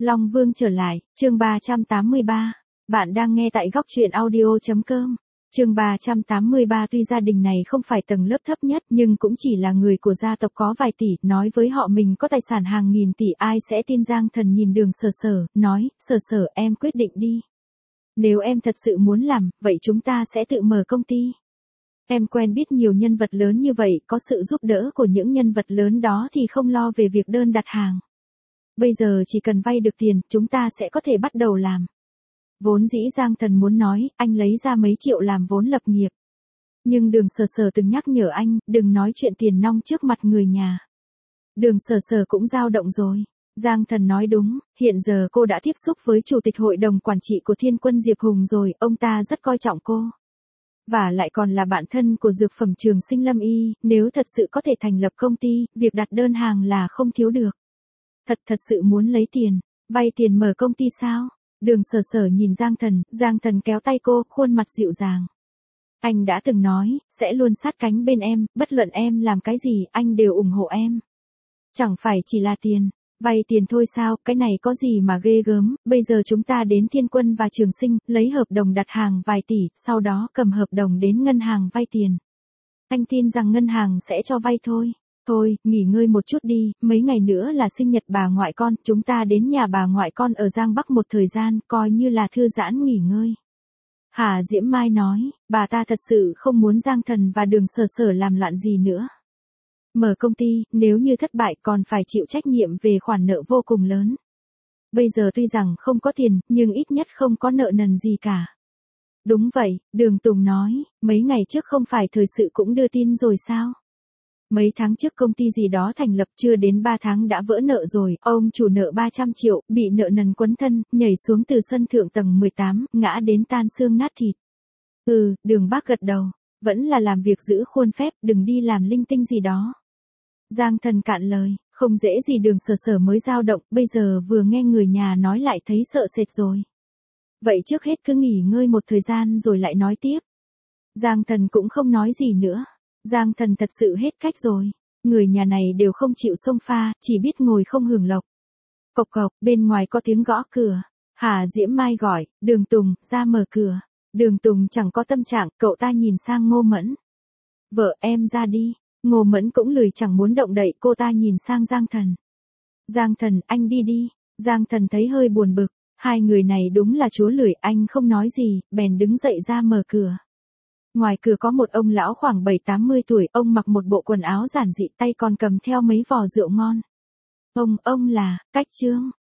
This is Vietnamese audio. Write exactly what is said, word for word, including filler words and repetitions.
Long Vương trở lại, chương ba trăm tám mươi ba. Bạn đang nghe tại góc truyện audio.com. Chương ba trăm tám mươi ba. Tuy gia đình này không phải tầng lớp thấp nhất nhưng cũng chỉ là người của gia tộc có vài tỷ, nói với họ mình có tài sản hàng nghìn tỷ, ai sẽ tin. Giang Thần nhìn Đường Sở Sở, nói, Sở Sở em quyết định đi. Nếu em thật sự muốn làm, vậy chúng ta sẽ tự mở công ty. Em quen biết nhiều nhân vật lớn như vậy, có sự giúp đỡ của những nhân vật lớn đó thì không lo về việc đơn đặt hàng. Bây giờ chỉ cần vay được tiền, chúng ta sẽ có thể bắt đầu làm. Vốn dĩ Giang Thần muốn nói, anh lấy ra mấy triệu làm vốn lập nghiệp. Nhưng Đường Sở Sở từng nhắc nhở anh, đừng nói chuyện tiền nong trước mặt người nhà. Đường Sở Sở cũng dao động rồi. Giang Thần nói đúng, hiện giờ cô đã tiếp xúc với Chủ tịch Hội đồng Quản trị của Thiên Quân Diệp Hùng rồi, ông ta rất coi trọng cô. Và lại còn là bạn thân của dược phẩm Trường Sinh Lâm Y, nếu thật sự có thể thành lập công ty, việc đặt đơn hàng là không thiếu được. Thật thật sự muốn lấy tiền, vay tiền mở công ty sao? Đường Sở Sở nhìn Giang Thần, Giang Thần kéo tay cô, khuôn mặt dịu dàng. Anh đã từng nói, sẽ luôn sát cánh bên em, bất luận em làm cái gì, anh đều ủng hộ em. Chẳng phải chỉ là tiền, vay tiền thôi sao, cái này có gì mà ghê gớm, bây giờ chúng ta đến Thiên Quân và Trường Sinh, lấy hợp đồng đặt hàng vài tỷ, sau đó cầm hợp đồng đến ngân hàng vay tiền. Anh tin rằng ngân hàng sẽ cho vay thôi. Thôi, nghỉ ngơi một chút đi, mấy ngày nữa là sinh nhật bà ngoại con, chúng ta đến nhà bà ngoại con ở Giang Bắc một thời gian, coi như là thư giãn nghỉ ngơi. Hà Diễm Mai nói, bà ta thật sự không muốn Giang Thần và Đường Sở Sở làm loạn gì nữa. Mở công ty, nếu như thất bại còn phải chịu trách nhiệm về khoản nợ vô cùng lớn. Bây giờ tuy rằng không có tiền, nhưng ít nhất không có nợ nần gì cả. Đúng vậy, Đường Tùng nói, mấy ngày trước không phải thời sự cũng đưa tin rồi sao? Mấy tháng trước công ty gì đó thành lập chưa đến ba tháng đã vỡ nợ rồi, ông chủ nợ ba trăm triệu, bị nợ nần quấn thân, nhảy xuống từ sân thượng tầng mười tám, ngã đến tan xương nát thịt. Ừ, Đường Bác gật đầu, vẫn là làm việc giữ khuôn phép, đừng đi làm linh tinh gì đó. Giang Thần cạn lời, không dễ gì. Đường Sở Sở mới dao động, bây giờ vừa nghe người nhà nói lại thấy sợ sệt rồi. Vậy trước hết cứ nghỉ ngơi một thời gian rồi lại nói tiếp. Giang Thần cũng không nói gì nữa. Giang Thần thật sự hết cách rồi. Người nhà này đều không chịu xông pha, chỉ biết ngồi không hưởng lộc. Cộc cộc, bên ngoài có tiếng gõ cửa. Hà Diễm Mai gọi, Đường Tùng, ra mở cửa. Đường Tùng chẳng có tâm trạng, cậu ta nhìn sang Ngô Mẫn. Vợ em ra đi. Ngô Mẫn cũng lười chẳng muốn động đậy, cô ta nhìn sang Giang Thần. Giang Thần, anh đi đi. Giang Thần thấy hơi buồn bực. Hai người này đúng là chúa lười, anh không nói gì, bèn đứng dậy ra mở cửa. Ngoài cửa có một ông lão khoảng bảy tám mươi tuổi, ông mặc một bộ quần áo giản dị, tay còn cầm theo mấy vò rượu ngon. Ông, ông là, Cách Trương.